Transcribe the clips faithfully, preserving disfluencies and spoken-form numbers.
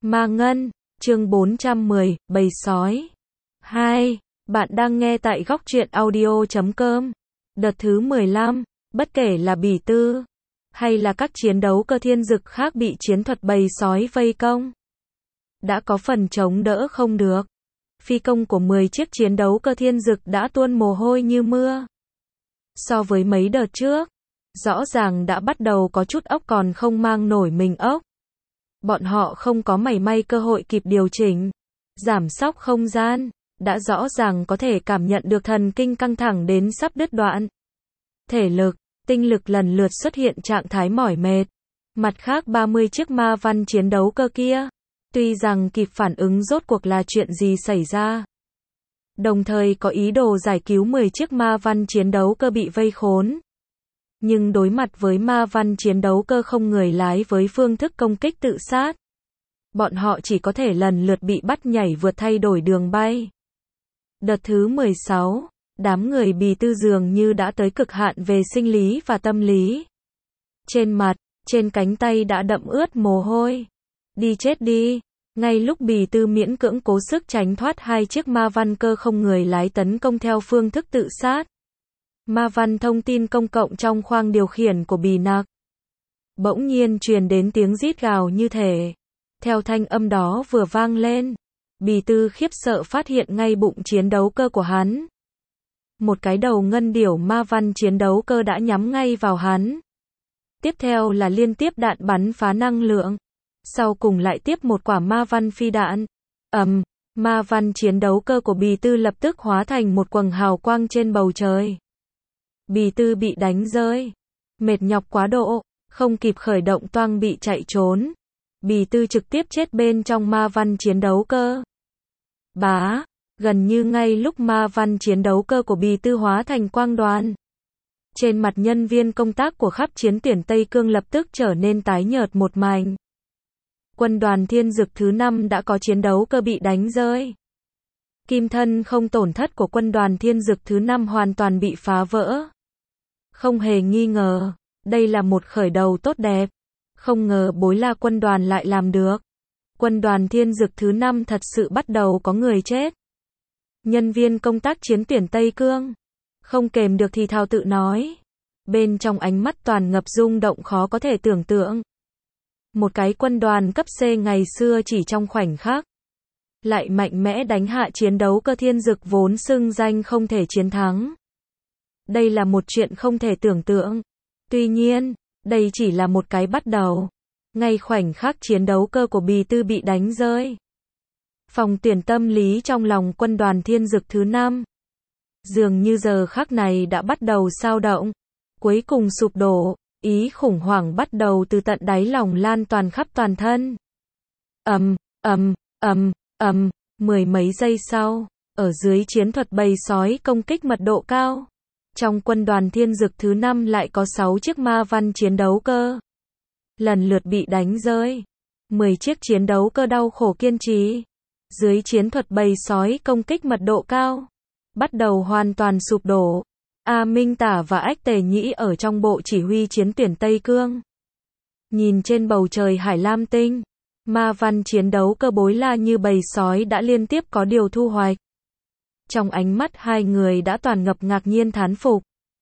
Ma Ngân, chương bốn trăm mười, Bầy Sói. hai. Bạn đang nghe tại góc truyện audio chấm com. Đợt thứ mười lăm, bất kể là Bỉ Tư, hay là các chiến đấu cơ thiên dực khác bị chiến thuật bầy sói vây công, đã có phần chống đỡ không được. Phi công của mười chiếc chiến đấu cơ thiên dực đã tuôn mồ hôi như mưa. So với mấy đợt trước, rõ ràng đã bắt đầu có chút ốc còn không mang nổi mình ốc. Bọn họ không có mảy may cơ hội kịp điều chỉnh, giảm sóc không gian, đã rõ ràng có thể cảm nhận được thần kinh căng thẳng đến sắp đứt đoạn. Thể lực, tinh lực lần lượt xuất hiện trạng thái mỏi mệt. Mặt khác ba mươi chiếc ma văn chiến đấu cơ kia, tuy rằng kịp phản ứng rốt cuộc là chuyện gì xảy ra, đồng thời có ý đồ giải cứu mười chiếc ma văn chiến đấu cơ bị vây khốn. Nhưng đối mặt với ma văn chiến đấu cơ không người lái với phương thức công kích tự sát, bọn họ chỉ có thể lần lượt bị bắt nhảy vượt thay đổi đường bay. Đợt thứ mười sáu, đám người Bỉ Tư dường như đã tới cực hạn về sinh lý và tâm lý. Trên mặt, trên cánh tay đã đậm ướt mồ hôi. Đi chết đi. Ngay lúc Bỉ Tư miễn cưỡng cố sức tránh thoát hai chiếc ma văn cơ không người lái tấn công theo phương thức tự sát, ma văn thông tin công cộng trong khoang điều khiển của Bỉ Nặc bỗng nhiên truyền đến tiếng rít gào như thể. Theo thanh âm đó vừa vang lên, Bỉ Tư khiếp sợ phát hiện ngay bụng chiến đấu cơ của hắn. Một cái đầu ngân điểu ma văn chiến đấu cơ đã nhắm ngay vào hắn. Tiếp theo là liên tiếp đạn bắn phá năng lượng. Sau cùng lại tiếp một quả ma văn phi đạn. Ầm, ma văn chiến đấu cơ của Bỉ Tư lập tức hóa thành một quầng hào quang trên bầu trời. Bỉ Tư bị đánh rơi. Mệt nhọc quá độ, không kịp khởi động toang bị chạy trốn. Bỉ Tư trực tiếp chết bên trong ma văn chiến đấu cơ. Bá, gần như ngay lúc ma văn chiến đấu cơ của Bỉ Tư hóa thành quang đoàn, trên mặt nhân viên công tác của khắp chiến tuyển Tây Cương lập tức trở nên tái nhợt một mảnh. Quân đoàn thiên dực thứ năm đã có chiến đấu cơ bị đánh rơi. Kim thân không tổn thất của quân đoàn thiên dực thứ năm hoàn toàn bị phá vỡ. Không hề nghi ngờ, đây là một khởi đầu tốt đẹp. Không ngờ Bối La quân đoàn lại làm được. Quân đoàn thiên dực thứ năm thật sự bắt đầu có người chết. Nhân viên công tác chiến tuyển Tây Cương không kềm được thì thào tự nói. Bên trong ánh mắt toàn ngập rung động khó có thể tưởng tượng. Một cái quân đoàn cấp C ngày xưa chỉ trong khoảnh khắc lại mạnh mẽ đánh hạ chiến đấu cơ thiên dực vốn xưng danh không thể chiến thắng. Đây là một chuyện không thể tưởng tượng. Tuy nhiên, đây chỉ là một cái bắt đầu. Ngay khoảnh khắc chiến đấu cơ của Bỉ Tư bị đánh rơi, phòng tuyển tâm lý trong lòng quân đoàn thiên dực thứ năm dường như giờ khắc này đã bắt đầu xao động, cuối cùng sụp đổ. Ý khủng hoảng bắt đầu từ tận đáy lòng lan toàn khắp toàn thân. Ầm, ầm, ầm, ầm, mười mấy giây sau, ở dưới chiến thuật bầy sói công kích mật độ cao, trong quân đoàn thiên dực thứ năm lại có sáu chiếc ma văn chiến đấu cơ lần lượt bị đánh rơi. mười chiếc chiến đấu cơ đau khổ kiên trì dưới chiến thuật bầy sói công kích mật độ cao, bắt đầu hoàn toàn sụp đổ. A Minh Tả và Ách Tề Nhĩ ở trong bộ chỉ huy chiến tuyển Tây Cương, nhìn trên bầu trời Hải Lam Tinh, ma văn chiến đấu cơ Bối La như bầy sói đã liên tiếp có điều thu hoạch. Trong ánh mắt hai người đã toàn ngập ngạc nhiên thán phục.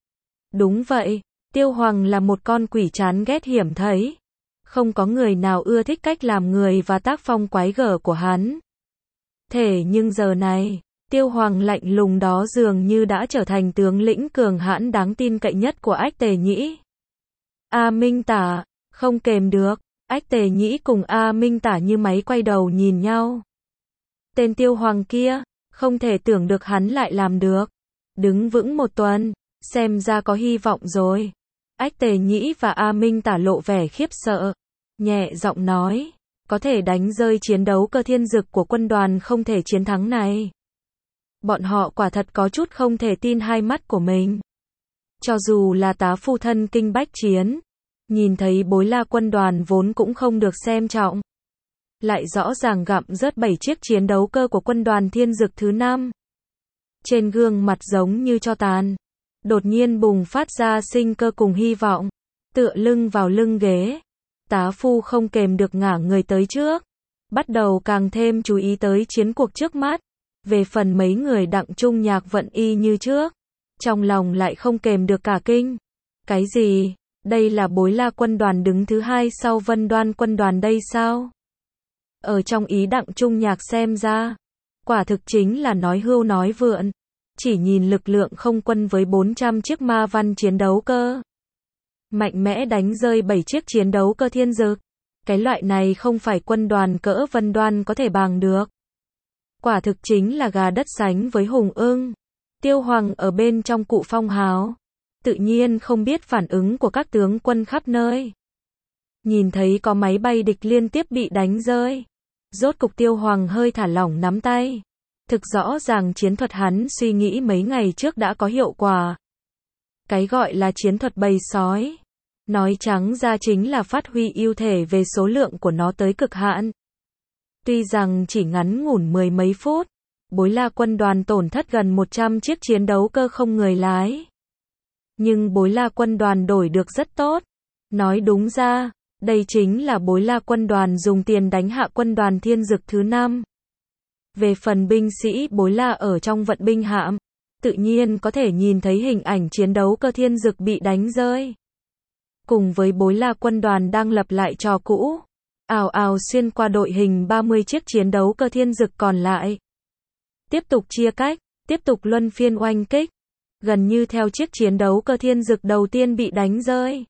Đúng vậy, Tiêu Hoàng là một con quỷ chán ghét hiểm thấy. Không có người nào ưa thích cách làm người và tác phong quái gở của hắn. Thế nhưng giờ này, Tiêu Hoàng lạnh lùng đó dường như đã trở thành tướng lĩnh cường hãn đáng tin cậy nhất của Ách Tề Nhĩ. A Minh Tả, không kềm được, Ách Tề Nhĩ cùng A Minh Tả như máy quay đầu nhìn nhau. Tên Tiêu Hoàng kia, không thể tưởng được hắn lại làm được. Đứng vững một tuần, xem ra có hy vọng rồi. Ách Tề Nhĩ và A Minh Tả lộ vẻ khiếp sợ, nhẹ giọng nói, có thể đánh rơi chiến đấu cơ thiên dực của quân đoàn không thể chiến thắng này. Bọn họ quả thật có chút không thể tin hai mắt của mình. Cho dù là tá phu thân kinh bách chiến, nhìn thấy Bối La quân đoàn vốn cũng không được xem trọng, lại rõ ràng gặm rớt bảy chiếc chiến đấu cơ của quân đoàn thiên dực thứ năm. Trên gương mặt giống như tro tàn, đột nhiên bùng phát ra sinh cơ cùng hy vọng. Tựa lưng vào lưng ghế, tá phu không kềm được ngả người tới trước, bắt đầu càng thêm chú ý tới chiến cuộc trước mắt. Về phần mấy người Đặng Trung Nhạc vẫn y như trước, trong lòng lại không kềm được cả kinh. Cái gì? Đây là Bối La quân đoàn đứng thứ hai sau Vân Đoan quân đoàn đây sao? Ở trong ý Đặng Trung Nhạc xem ra, quả thực chính là nói hưu nói vượn. Chỉ nhìn lực lượng không quân với bốn trăm chiếc ma văn chiến đấu cơ, mạnh mẽ đánh rơi bảy chiếc chiến đấu cơ thiên dực. Cái loại này không phải quân đoàn cỡ Vân Đoan có thể bằng được. Quả thực chính là gà đất sánh với hùng ưng. Tiêu Hoàng ở bên trong Cụ Phong Hào, tự nhiên không biết phản ứng của các tướng quân khắp nơi. Nhìn thấy có máy bay địch liên tiếp bị đánh rơi, rốt cục Tiêu Hoàng hơi thả lỏng nắm tay. Thực rõ ràng chiến thuật hắn suy nghĩ mấy ngày trước đã có hiệu quả. Cái gọi là chiến thuật bầy sói, nói trắng ra chính là phát huy ưu thể về số lượng của nó tới cực hạn. Tuy rằng chỉ ngắn ngủn mười mấy phút, Bối La quân đoàn tổn thất gần một trăm chiếc chiến đấu cơ không người lái. Nhưng Bối La quân đoàn đổi được rất tốt. Nói đúng ra, đây chính là Bối La quân đoàn dùng tiền đánh hạ quân đoàn thiên dực thứ năm. Về phần binh sĩ Bối La ở trong vận binh hạm, tự nhiên có thể nhìn thấy hình ảnh chiến đấu cơ thiên dực bị đánh rơi. Cùng với Bối La quân đoàn đang lập lại trò cũ, ào ào xuyên qua đội hình ba mươi chiếc chiến đấu cơ thiên dực còn lại. Tiếp tục chia cách, tiếp tục luân phiên oanh kích, gần như theo chiếc chiến đấu cơ thiên dực đầu tiên bị đánh rơi.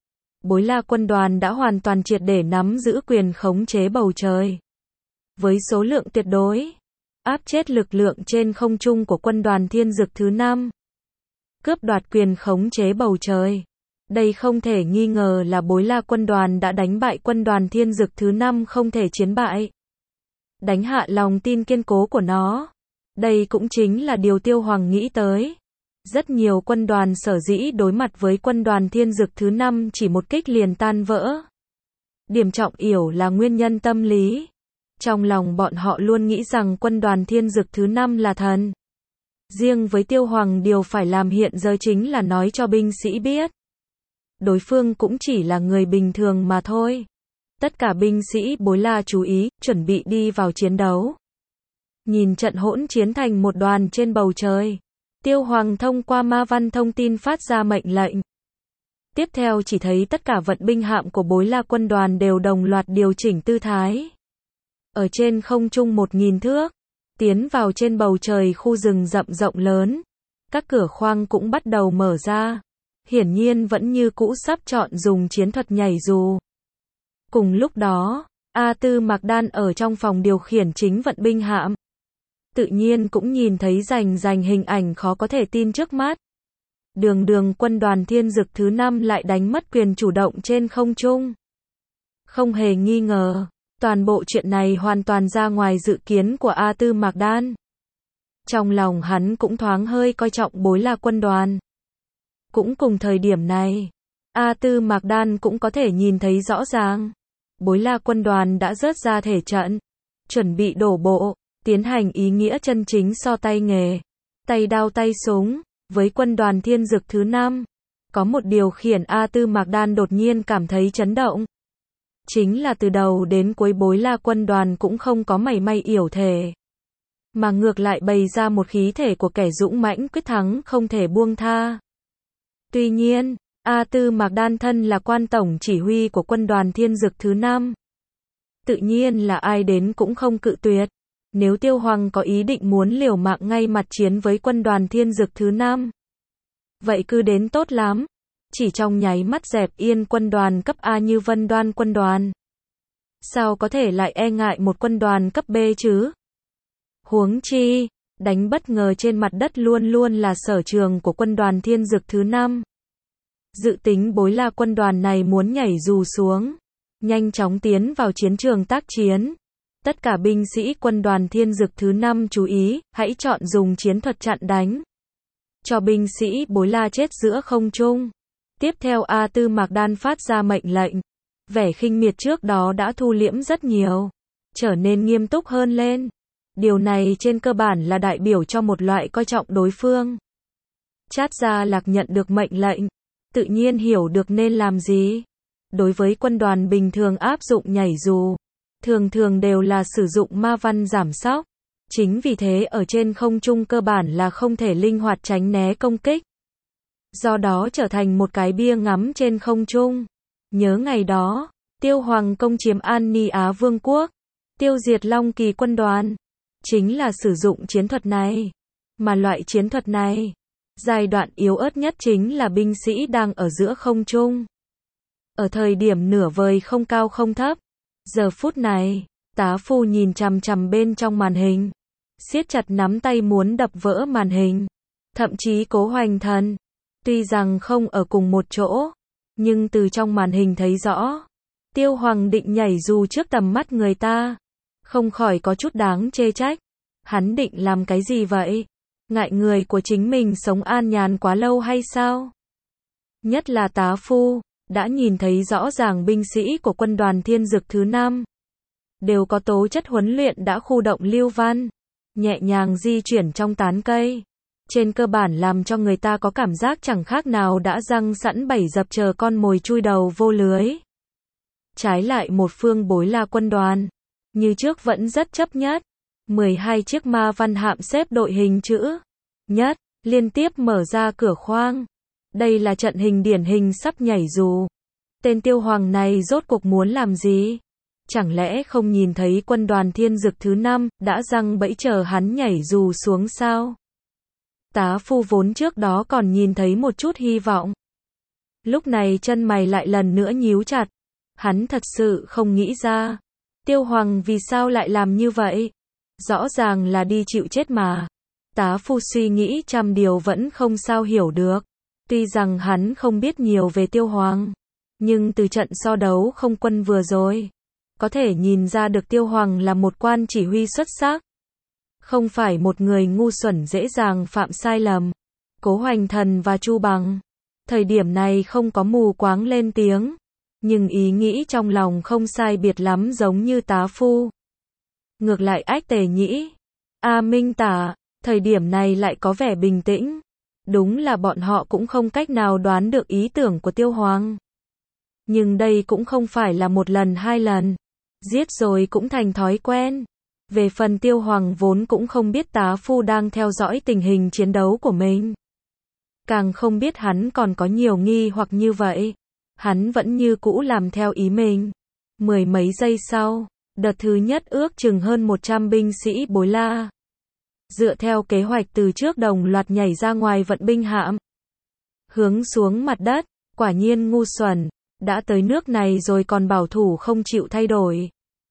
Bối La quân đoàn đã hoàn toàn triệt để nắm giữ quyền khống chế bầu trời. Với số lượng tuyệt đối, áp chết lực lượng trên không trung của quân đoàn thiên dực thứ năm. Cướp đoạt quyền khống chế bầu trời. Đây không thể nghi ngờ là Bối La quân đoàn đã đánh bại quân đoàn thiên dực thứ năm không thể chiến bại. Đánh hạ lòng tin kiên cố của nó. Đây cũng chính là điều Tiêu Hoàng nghĩ tới. Rất nhiều quân đoàn sở dĩ đối mặt với quân đoàn thiên dực thứ năm chỉ một kích liền tan vỡ. Điểm trọng yếu là nguyên nhân tâm lý. Trong lòng bọn họ luôn nghĩ rằng quân đoàn thiên dực thứ năm là thần. Riêng với Tiêu Hoàng điều phải làm hiện giờ chính là nói cho binh sĩ biết. Đối phương cũng chỉ là người bình thường mà thôi. Tất cả binh sĩ Bối La chú ý, chuẩn bị đi vào chiến đấu. Nhìn trận hỗn chiến thành một đoàn trên bầu trời. Tiêu Hoàng thông qua ma văn thông tin phát ra mệnh lệnh. Tiếp theo chỉ thấy tất cả vận binh hạm của Bối La quân đoàn đều đồng loạt điều chỉnh tư thái. Ở trên không trung một nghìn thước, tiến vào trên bầu trời khu rừng rậm rộng lớn. Các cửa khoang cũng bắt đầu mở ra. Hiển nhiên vẫn như cũ sắp chọn dùng chiến thuật nhảy dù. Cùng lúc đó, A Tư Mạc Đan ở trong phòng điều khiển chính vận binh hạm. Tự nhiên cũng nhìn thấy rành rành hình ảnh khó có thể tin trước mắt. Đường đường quân đoàn thiên dực thứ năm lại đánh mất quyền chủ động trên không trung. Không hề nghi ngờ, toàn bộ chuyện này hoàn toàn ra ngoài dự kiến của A Tư Mạc Đan. Trong lòng hắn cũng thoáng hơi coi trọng Bối La quân đoàn. Cũng cùng thời điểm này, A Tư Mạc Đan cũng có thể nhìn thấy rõ ràng. Bối La quân đoàn đã rớt ra thể trận, chuẩn bị đổ bộ, tiến hành ý nghĩa chân chính so tay nghề, tay đao tay súng, với quân đoàn thiên dực thứ năm. Có một điều khiển A Tư Mạc Đan đột nhiên cảm thấy chấn động. Chính là từ đầu đến cuối Bối La quân đoàn cũng không có mảy may yểu thể. Mà ngược lại bày ra một khí thể của kẻ dũng mãnh quyết thắng không thể buông tha. Tuy nhiên, A Tư Mạc Đan thân là quan tổng chỉ huy của quân đoàn thiên dực thứ năm. Tự nhiên là ai đến cũng không cự tuyệt. Nếu Tiêu Hoàng có ý định muốn liều mạng ngay mặt chiến với quân đoàn thiên dực thứ năm, vậy cứ đến tốt lắm. Chỉ trong nháy mắt dẹp yên quân đoàn cấp A như Vân Đoan quân đoàn. Sao có thể lại e ngại một quân đoàn cấp B chứ? Huống chi, đánh bất ngờ trên mặt đất luôn luôn là sở trường của quân đoàn thiên dực thứ năm. Dự tính Bối La quân đoàn này muốn nhảy dù xuống, nhanh chóng tiến vào chiến trường tác chiến. Tất cả binh sĩ quân đoàn thiên dực thứ năm chú ý, hãy chọn dùng chiến thuật chặn đánh. Cho binh sĩ Bối La chết giữa không trung. Tiếp theo A Tư Mạc Đan phát ra mệnh lệnh. Vẻ khinh miệt trước đó đã thu liễm rất nhiều, trở nên nghiêm túc hơn lên. Điều này trên cơ bản là đại biểu cho một loại coi trọng đối phương. Chát Gia Lạc nhận được mệnh lệnh, tự nhiên hiểu được nên làm gì. Đối với quân đoàn bình thường áp dụng nhảy dù, thường thường đều là sử dụng ma văn giảm sóc. Chính vì thế ở trên không trung cơ bản là không thể linh hoạt tránh né công kích. Do đó trở thành một cái bia ngắm trên không trung. Nhớ ngày đó, Tiêu Hoàng công chiếm An Ni Á Vương quốc, tiêu diệt Long Kỳ quân đoàn, chính là sử dụng chiến thuật này. Mà loại chiến thuật này, giai đoạn yếu ớt nhất chính là binh sĩ đang ở giữa không trung. Ở thời điểm nửa vời không cao không thấp. Giờ phút này, tá phu nhìn chằm chằm bên trong màn hình, siết chặt nắm tay muốn đập vỡ màn hình. Thậm chí Cố Hoành Thần, tuy rằng không ở cùng một chỗ, nhưng từ trong màn hình thấy rõ, Tiêu Hoàng định nhảy dù trước tầm mắt người ta, không khỏi có chút đáng chê trách. Hắn định làm cái gì vậy? Ngại người của chính mình sống an nhàn quá lâu hay sao? Nhất là tá phu, đã nhìn thấy rõ ràng binh sĩ của quân đoàn Thiên Dực thứ năm đều có tố chất huấn luyện đã khu động lưu văn, nhẹ nhàng di chuyển trong tán cây. Trên cơ bản làm cho người ta có cảm giác chẳng khác nào đã răng sẵn bẫy dập chờ con mồi chui đầu vô lưới. Trái lại một phương Bối La quân đoàn, như trước vẫn rất chấp nhất. mười hai chiếc ma văn hạm xếp đội hình chữ nhất, liên tiếp mở ra cửa khoang. Đây là trận hình điển hình sắp nhảy dù. Tên Tiêu Hoàng này rốt cuộc muốn làm gì? Chẳng lẽ không nhìn thấy quân đoàn Thiên Dực thứ năm đã giăng bẫy chờ hắn nhảy dù xuống sao? Tá phu vốn trước đó còn nhìn thấy một chút hy vọng. Lúc này chân mày lại lần nữa nhíu chặt. Hắn thật sự không nghĩ ra. Tiêu Hoàng vì sao lại làm như vậy? Rõ ràng là đi chịu chết mà. Tá phu suy nghĩ trăm điều vẫn không sao hiểu được. Tuy rằng hắn không biết nhiều về Tiêu Hoàng, nhưng từ trận so đấu không quân vừa rồi, có thể nhìn ra được Tiêu Hoàng là một quan chỉ huy xuất sắc. Không phải một người ngu xuẩn dễ dàng phạm sai lầm. Cố Hoành Thần và Chu Bằng, thời điểm này không có mù quáng lên tiếng, nhưng ý nghĩ trong lòng không sai biệt lắm giống như tá phu. Ngược lại Ách Tề Nhĩ, A Minh Tả, thời điểm này lại có vẻ bình tĩnh. Đúng là bọn họ cũng không cách nào đoán được ý tưởng của Tiêu Hoàng. Nhưng đây cũng không phải là một lần hai lần. Giết rồi cũng thành thói quen. Về phần Tiêu Hoàng vốn cũng không biết tá phu đang theo dõi tình hình chiến đấu của mình. Càng không biết hắn còn có nhiều nghi hoặc như vậy. Hắn vẫn như cũ làm theo ý mình. Mười mấy giây sau, đợt thứ nhất ước chừng hơn một trăm binh sĩ Bối La, dựa theo kế hoạch từ trước đồng loạt nhảy ra ngoài vận binh hạm, hướng xuống mặt đất. Quả nhiên ngu xuẩn, đã tới nước này rồi còn bảo thủ không chịu thay đổi.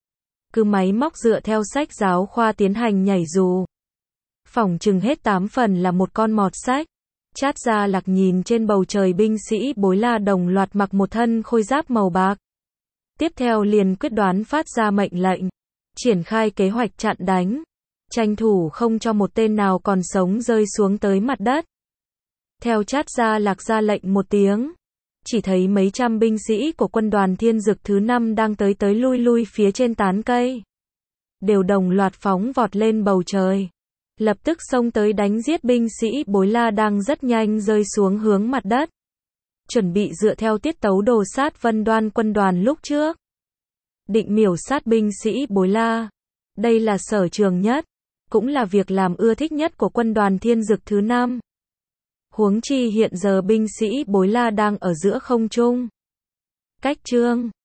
Cứ máy móc dựa theo sách giáo khoa tiến hành nhảy dù. Phỏng chừng hết tám phần là một con mọt sách. Chát Gia Lạc nhìn trên bầu trời binh sĩ Bối La đồng loạt mặc một thân khôi giáp màu bạc. Tiếp theo liền quyết đoán phát ra mệnh lệnh, triển khai kế hoạch chặn đánh, tranh thủ không cho một tên nào còn sống rơi xuống tới mặt đất. Theo Chát Gia Lạc ra lệnh một tiếng, chỉ thấy mấy trăm binh sĩ của quân đoàn Thiên Dực thứ năm đang tới tới lui lui phía trên tán cây, đều đồng loạt phóng vọt lên bầu trời, lập tức xông tới đánh giết binh sĩ Bối La đang rất nhanh rơi xuống hướng mặt đất. Chuẩn bị dựa theo tiết tấu đồ sát Vân Đoan quân đoàn lúc trước, định miểu sát binh sĩ Bối La. Đây là sở trường nhất, cũng là việc làm ưa thích nhất của quân đoàn Thiên Dực thứ năm. Huống chi hiện giờ binh sĩ Bối La đang ở giữa không trung. Cách chương